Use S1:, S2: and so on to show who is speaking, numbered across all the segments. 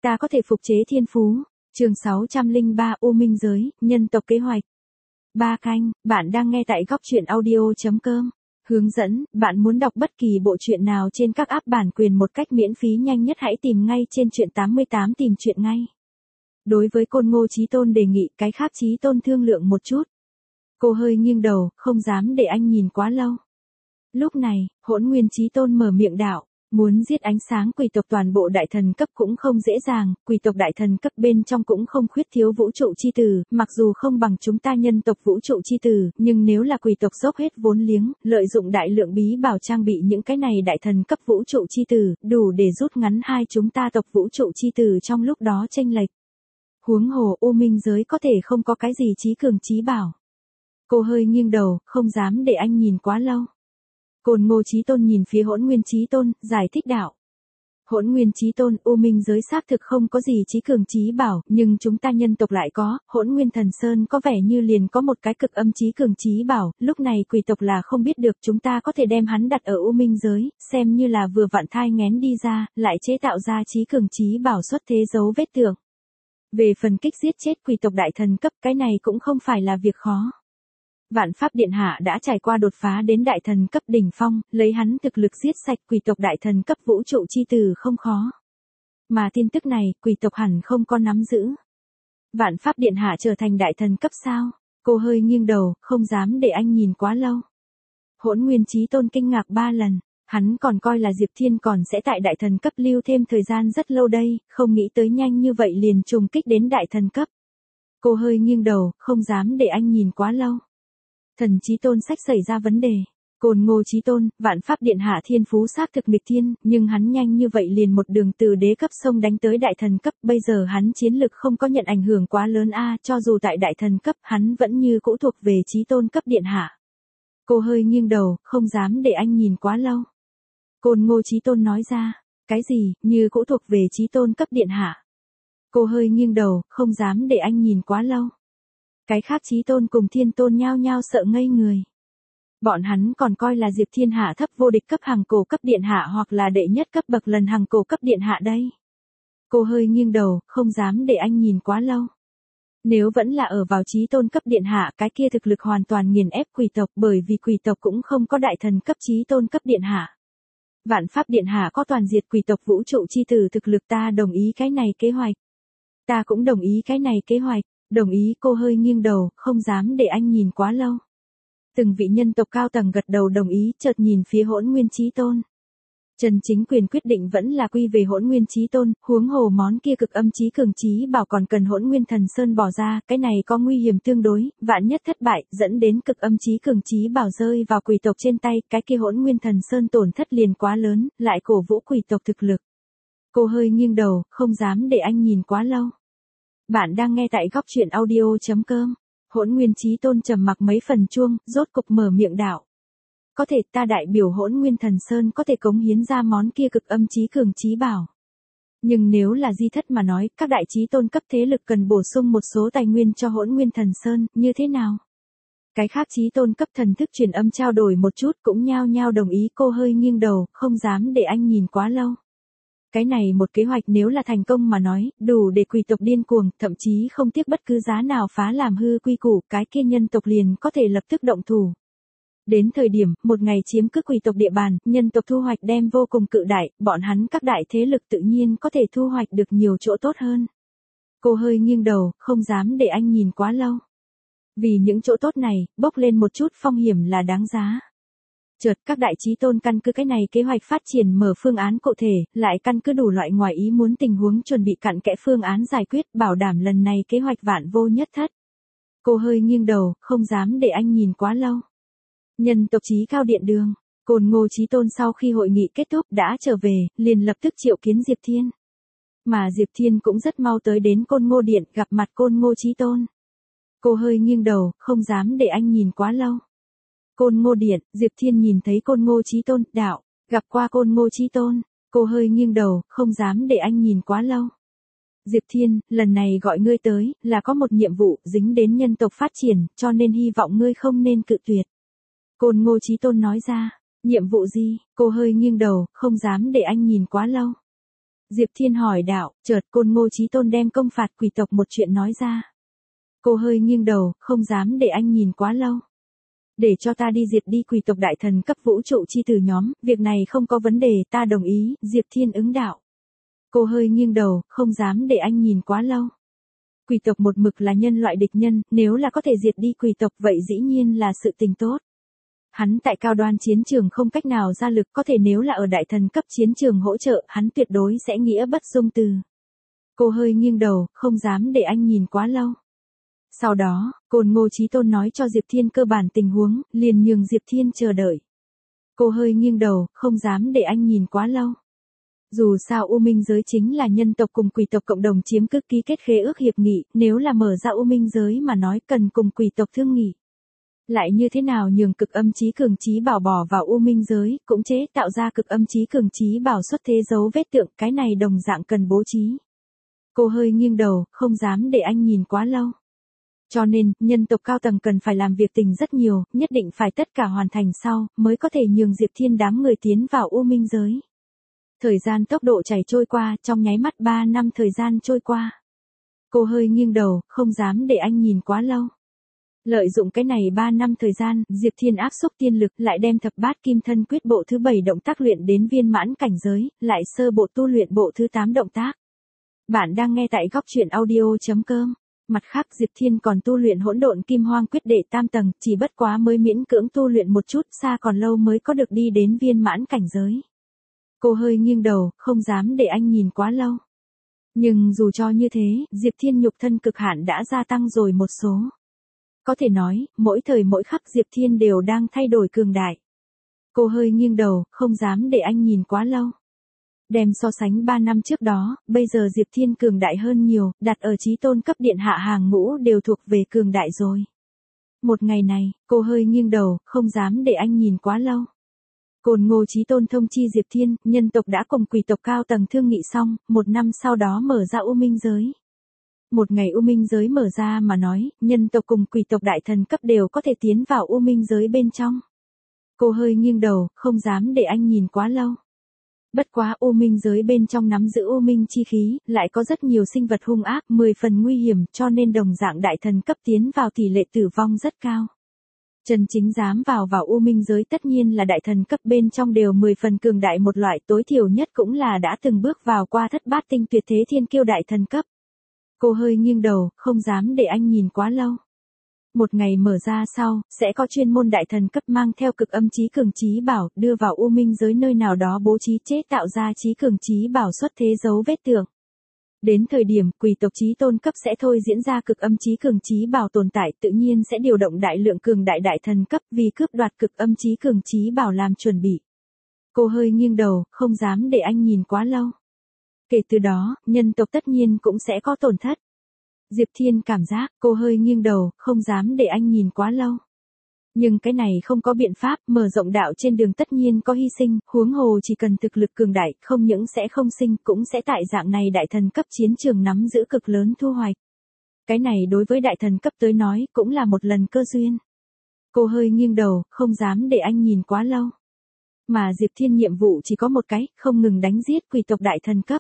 S1: Ta có thể phục chế thiên phú. Chương 603 U Minh Giới, nhân tộc kế hoạch. Ba Canh, bạn đang nghe tại góc truyện audio.com. Hướng dẫn, bạn muốn đọc bất kỳ bộ truyện nào trên các app bản quyền một cách miễn phí nhanh nhất hãy tìm ngay trên truyện 88 tìm truyện ngay. Đối với Côn Ngô Chí Tôn đề nghị cái khác Chí Tôn thương lượng một chút. Cô hơi nghiêng đầu, không dám để anh nhìn quá lâu. Lúc này, Hỗn Nguyên Chí Tôn mở miệng đạo. Muốn giết ánh sáng quỷ tộc toàn bộ đại thần cấp cũng không dễ dàng, quỷ tộc đại thần cấp bên trong cũng không khuyết thiếu vũ trụ chi tử, mặc dù không bằng chúng ta nhân tộc vũ trụ chi tử, nhưng nếu là quỷ tộc dốc hết vốn liếng, lợi dụng đại lượng bí bảo trang bị những cái này đại thần cấp vũ trụ chi tử, đủ để rút ngắn hai chúng ta tộc vũ trụ chi tử trong lúc đó chênh lệch. Huống hồ U Minh Giới có thể không có cái gì chí cường chí bảo. Cô hơi nghiêng đầu, không dám để anh nhìn quá lâu. Côn Ngô Chí Tôn nhìn phía Hỗn Nguyên Chí Tôn, giải thích đạo. Hỗn Nguyên Chí Tôn, U Minh Giới xác thực không có gì chí cường chí bảo, nhưng chúng ta nhân tộc lại có, Hỗn Nguyên Thần Sơn có vẻ như liền có một cái cực âm chí cường chí bảo, lúc này quỷ tộc là không biết được, chúng ta có thể đem hắn đặt ở U Minh Giới, xem như là vừa vặn thai nghén đi ra, lại chế tạo ra chí cường chí bảo xuất thế dấu vết tượng. Về phần kích giết chết quỷ tộc đại thần cấp, cái này cũng không phải là việc khó. Vạn Pháp Điện Hạ đã trải qua đột phá đến đại thần cấp đỉnh phong, lấy hắn thực lực giết sạch quỷ tộc đại thần cấp vũ trụ chi tử không khó. Mà tin tức này, quỷ tộc hẳn không có nắm giữ. Vạn Pháp Điện Hạ trở thành đại thần cấp sao? Cô hơi nghiêng đầu, không dám để anh nhìn quá lâu. Hỗn Nguyên Chí Tôn kinh ngạc 3 lần, hắn còn coi là Diệp Thiên còn sẽ tại đại thần cấp lưu thêm thời gian rất lâu đây, không nghĩ tới nhanh như vậy liền trùng kích đến đại thần cấp. Cô hơi nghiêng đầu, không dám để anh nhìn quá lâu. Thần Chí Tôn sách xảy ra vấn đề. Côn Ngô Chí Tôn, Vạn Pháp Điện Hạ thiên phú xác thực nghịch thiên, nhưng hắn nhanh như vậy liền một đường từ đế cấp sông đánh tới đại thần cấp, bây giờ hắn chiến lực không có nhận ảnh hưởng quá lớn cho dù tại đại thần cấp, hắn vẫn như cũ thuộc về Chí Tôn cấp Điện Hạ. Cô hơi nghiêng đầu, không dám để anh nhìn quá lâu. Côn Ngô Chí Tôn nói ra, cái gì, như cũ thuộc về Chí Tôn cấp Điện Hạ. Cô hơi nghiêng đầu, không dám để anh nhìn quá lâu. Cái khác Chí Tôn cùng Thiên Tôn nhao nhao sợ ngây người. Bọn hắn còn coi là Diệp Thiên hạ thấp vô địch cấp hàng cổ cấp Điện Hạ hoặc là đệ nhất cấp bậc lần hàng cổ cấp Điện Hạ đây. Cô hơi nghiêng đầu, không dám để anh nhìn quá lâu. Nếu vẫn là ở vào Chí Tôn cấp Điện Hạ, cái kia thực lực hoàn toàn nghiền ép quỷ tộc, bởi vì quỷ tộc cũng không có đại thần cấp Chí Tôn cấp Điện Hạ. Vạn Pháp Điện Hạ có toàn diệt quỷ tộc vũ trụ chi tử thực lực, ta đồng ý cái này kế hoạch. Ta cũng đồng ý cái này kế hoạch. Đồng ý. Cô hơi nghiêng đầu, không dám để anh nhìn quá lâu. Từng vị nhân tộc cao tầng gật đầu đồng ý, chợt nhìn phía Hỗn Nguyên Chí Tôn. Chân chính quyền quyết định vẫn là quy về Hỗn Nguyên Chí Tôn, huống hồ món kia cực âm chí cường chí bảo còn cần Hỗn Nguyên Thần Sơn bỏ ra, cái này có nguy hiểm tương đối, vạn nhất thất bại, dẫn đến cực âm chí cường chí bảo rơi vào quỷ tộc trên tay, cái kia Hỗn Nguyên Thần Sơn tổn thất liền quá lớn, lại cổ vũ quỷ tộc thực lực. Cô hơi nghiêng đầu, không dám để anh nhìn quá lâu. Bạn đang nghe tại góc truyện audio.com. Hỗn Nguyên Chí Tôn trầm mặc mấy phần chuông, rốt cục mở miệng đạo. Có thể ta đại biểu Hỗn Nguyên Thần Sơn có thể cống hiến ra món kia cực âm chí cường chí bảo. Nhưng nếu là di thất mà nói, các đại Chí Tôn cấp thế lực cần bổ sung một số tài nguyên cho Hỗn Nguyên Thần Sơn, như thế nào? Cái khác Chí Tôn cấp thần thức truyền âm trao đổi một chút cũng nhao nhao đồng ý. Cô hơi nghiêng đầu, không dám để anh nhìn quá lâu. Cái này một kế hoạch nếu là thành công mà nói, đủ để quỷ tộc điên cuồng, thậm chí không tiếc bất cứ giá nào phá làm hư quy củ, cái kia nhân tộc liền có thể lập tức động thủ. Đến thời điểm, một ngày chiếm cứ quỷ tộc địa bàn, nhân tộc thu hoạch đem vô cùng cự đại, bọn hắn các đại thế lực tự nhiên có thể thu hoạch được nhiều chỗ tốt hơn. Cô hơi nghiêng đầu, không dám để anh nhìn quá lâu. Vì những chỗ tốt này, bốc lên một chút phong hiểm là đáng giá. Chợt các đại Chí Tôn căn cứ cái này kế hoạch phát triển mở phương án cụ thể, lại căn cứ đủ loại ngoài ý muốn tình huống chuẩn bị cặn kẽ phương án giải quyết, bảo đảm lần này kế hoạch vạn vô nhất thất. Cô hơi nghiêng đầu, không dám để anh nhìn quá lâu. Nhân tộc Chí Cao Điện Đường, Côn Ngô Chí Tôn sau khi hội nghị kết thúc đã trở về, liền lập tức triệu kiến Diệp Thiên. Mà Diệp Thiên cũng rất mau tới đến Côn Ngô Điện gặp mặt Côn Ngô Chí Tôn. Cô hơi nghiêng đầu, không dám để anh nhìn quá lâu. Côn Ngô Điện, Diệp Thiên nhìn thấy Côn Ngô Chí Tôn, đạo, gặp qua Côn Ngô Chí Tôn. Cô hơi nghiêng đầu, không dám để anh nhìn quá lâu. Diệp Thiên, lần này gọi ngươi tới, là có một nhiệm vụ dính đến nhân tộc phát triển, cho nên hy vọng ngươi không nên cự tuyệt. Côn Ngô Chí Tôn nói ra, nhiệm vụ gì? Cô hơi nghiêng đầu, không dám để anh nhìn quá lâu. Diệp Thiên hỏi đạo, chợt Côn Ngô Chí Tôn đem công phạt quỷ tộc một chuyện nói ra. Cô hơi nghiêng đầu, không dám để anh nhìn quá lâu. Để cho ta đi diệt đi quỷ tộc đại thần cấp vũ trụ chi tử nhóm, việc này không có vấn đề, ta đồng ý, Diệp Thiên ứng đạo. Cô hơi nghiêng đầu, không dám để anh nhìn quá lâu. Quỷ tộc một mực là nhân loại địch nhân, nếu là có thể diệt đi quỷ tộc vậy dĩ nhiên là sự tình tốt. Hắn tại cao đoan chiến trường không cách nào ra lực, có thể nếu là ở đại thần cấp chiến trường hỗ trợ, hắn tuyệt đối sẽ nghĩa bất dung từ. Cô hơi nghiêng đầu, không dám để anh nhìn quá lâu. Sau đó, Côn Ngô Chí Tôn nói cho Diệp Thiên cơ bản tình huống, liền nhường Diệp Thiên chờ đợi. Cô hơi nghiêng đầu, không dám để anh nhìn quá lâu. Dù sao U Minh giới chính là nhân tộc cùng quỷ tộc cộng đồng chiếm cứ ký kết khế ước hiệp nghị, nếu là mở ra U Minh giới mà nói cần cùng quỷ tộc thương nghị. Lại như thế nào nhường cực âm chí cường chí bảo bỏ vào U Minh giới, cũng chế tạo ra cực âm chí cường chí bảo xuất thế dấu vết tượng, cái này đồng dạng cần bố trí. Cô hơi nghiêng đầu, không dám để anh nhìn quá lâu. Cho nên, nhân tộc cao tầng cần phải làm việc tình rất nhiều, nhất định phải tất cả hoàn thành sau, mới có thể nhường Diệp Thiên đám người tiến vào U Minh giới. Thời gian tốc độ chảy trôi qua, trong nháy mắt 3 năm thời gian trôi qua. Cô hơi nghiêng đầu, không dám để anh nhìn quá lâu. Lợi dụng cái này 3 năm thời gian, Diệp Thiên áp xúc tiên lực lại đem thập bát kim thân quyết bộ thứ 7 động tác luyện đến viên mãn cảnh giới, lại sơ bộ tu luyện bộ thứ 8 động tác. Bạn đang nghe tại góc truyện audio.com. Mặt khác Diệp Thiên còn tu luyện hỗn độn kim hoang quyết đệ tam tầng, chỉ bất quá mới miễn cưỡng tu luyện một chút, xa còn lâu mới có được đi đến viên mãn cảnh giới. Cô hơi nghiêng đầu, không dám để anh nhìn quá lâu. Nhưng dù cho như thế, Diệp Thiên nhục thân cực hạn đã gia tăng rồi một số. Có thể nói, mỗi thời mỗi khắc Diệp Thiên đều đang thay đổi cường đại. Cô hơi nghiêng đầu, không dám để anh nhìn quá lâu. Đem so sánh 3 năm trước đó, bây giờ Diệp Thiên cường đại hơn nhiều, đặt ở chí tôn cấp điện hạ hàng ngũ đều thuộc về cường đại rồi. Một ngày này, cô hơi nghiêng đầu, không dám để anh nhìn quá lâu. Côn Ngô Chí Tôn thông chi Diệp Thiên, nhân tộc đã cùng quỷ tộc cao tầng thương nghị xong, 1 năm sau đó mở ra U Minh giới. Một ngày U Minh giới mở ra mà nói, nhân tộc cùng quỷ tộc đại thần cấp đều có thể tiến vào U Minh giới bên trong. Cô hơi nghiêng đầu, không dám để anh nhìn quá lâu. Bất quá U Minh giới bên trong nắm giữ U Minh chi khí, lại có rất nhiều sinh vật hung ác, 10 phần nguy hiểm, cho nên đồng dạng đại thần cấp tiến vào tỷ lệ tử vong rất cao. Chân chính dám vào U Minh giới tất nhiên là đại thần cấp bên trong đều 10 phần cường đại một loại, tối thiểu nhất cũng là đã từng bước vào qua thất bát tinh tuyệt thế thiên kiêu đại thần cấp. Cô hơi nghiêng đầu, không dám để anh nhìn quá lâu. Một ngày mở ra sau, sẽ có chuyên môn đại thần cấp mang theo cực âm chí cường chí bảo, đưa vào U Minh giới nơi nào đó bố trí chế tạo ra chí cường chí bảo xuất thế dấu vết tượng. Đến thời điểm quỷ tộc chí tôn cấp sẽ thôi diễn ra cực âm chí cường chí bảo tồn tại, tự nhiên sẽ điều động đại lượng cường đại đại thần cấp vì cướp đoạt cực âm chí cường chí bảo làm chuẩn bị. Cô hơi nghiêng đầu, không dám để anh nhìn quá lâu. Kể từ đó, nhân tộc tất nhiên cũng sẽ có tổn thất. Diệp Thiên cảm giác, cô hơi nghiêng đầu, không dám để anh nhìn quá lâu. Nhưng cái này không có biện pháp, mở rộng đạo trên đường tất nhiên có hy sinh, huống hồ chỉ cần thực lực cường đại, không những sẽ không sinh, cũng sẽ tại dạng này đại thần cấp chiến trường nắm giữ cực lớn thu hoạch. Cái này đối với đại thần cấp tới nói, cũng là một lần cơ duyên. Cô hơi nghiêng đầu, không dám để anh nhìn quá lâu. Mà Diệp Thiên nhiệm vụ chỉ có một cái, không ngừng đánh giết quỷ tộc đại thần cấp.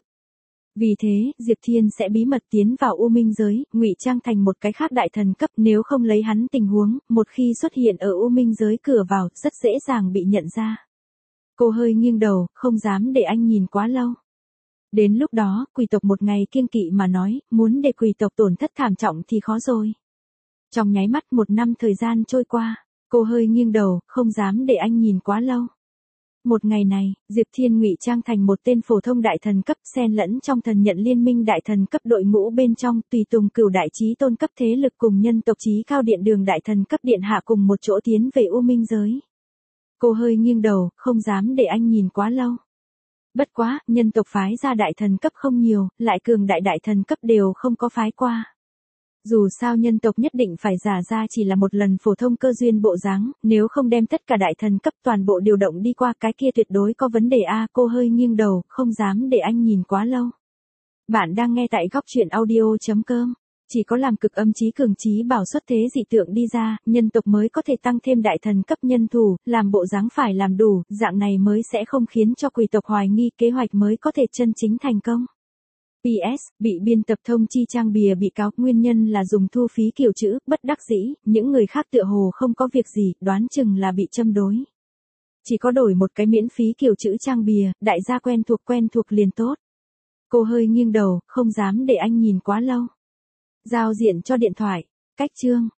S1: Vì thế, Diệp Thiên sẽ bí mật tiến vào U Minh giới, ngụy trang thành một cái khác đại thần cấp, nếu không lấy hắn tình huống, một khi xuất hiện ở U Minh giới cửa vào, rất dễ dàng bị nhận ra. Cô hơi nghiêng đầu, không dám để anh nhìn quá lâu. Đến lúc đó, quỷ tộc một ngày kiêng kỵ mà nói, muốn để quỷ tộc tổn thất thảm trọng thì khó rồi. Trong nháy mắt 1 năm thời gian trôi qua, cô hơi nghiêng đầu, không dám để anh nhìn quá lâu. Một ngày này, Diệp Thiên ngụy trang thành một tên phổ thông đại thần cấp, xen lẫn trong thần nhận liên minh đại thần cấp đội ngũ bên trong, tùy tùng cửu đại chí tôn cấp thế lực cùng nhân tộc chí cao điện đường đại thần cấp điện hạ cùng một chỗ tiến về U Minh giới. Cô hơi nghiêng đầu, không dám để anh nhìn quá lâu. Bất quá, nhân tộc phái ra đại thần cấp không nhiều, lại cường đại đại thần cấp đều không có phái qua. Dù sao nhân tộc nhất định phải giả ra chỉ là một lần phổ thông cơ duyên bộ dáng, nếu không đem tất cả đại thần cấp toàn bộ điều động đi qua cái kia tuyệt đối có vấn đề a. Cô hơi nghiêng đầu, không dám để anh nhìn quá lâu. Bạn đang nghe tại góc truyện audio.com. Chỉ có làm cực âm chí cường chí bảo xuất thế dị tượng đi ra, nhân tộc mới có thể tăng thêm đại thần cấp nhân thủ, làm bộ dáng phải làm đủ, dạng này mới sẽ không khiến cho quỷ tộc hoài nghi, kế hoạch mới có thể chân chính thành công. PS, bị biên tập thông chi trang bìa bị cáo, nguyên nhân là dùng thu phí kiểu chữ, bất đắc dĩ, những người khác tựa hồ không có việc gì, đoán chừng là bị châm đối. Chỉ có đổi một cái miễn phí kiểu chữ trang bìa, đại gia quen thuộc liền tốt. Cô hơi nghiêng đầu, không dám để anh nhìn quá lâu. Giao diện cho điện thoại. Cách chương.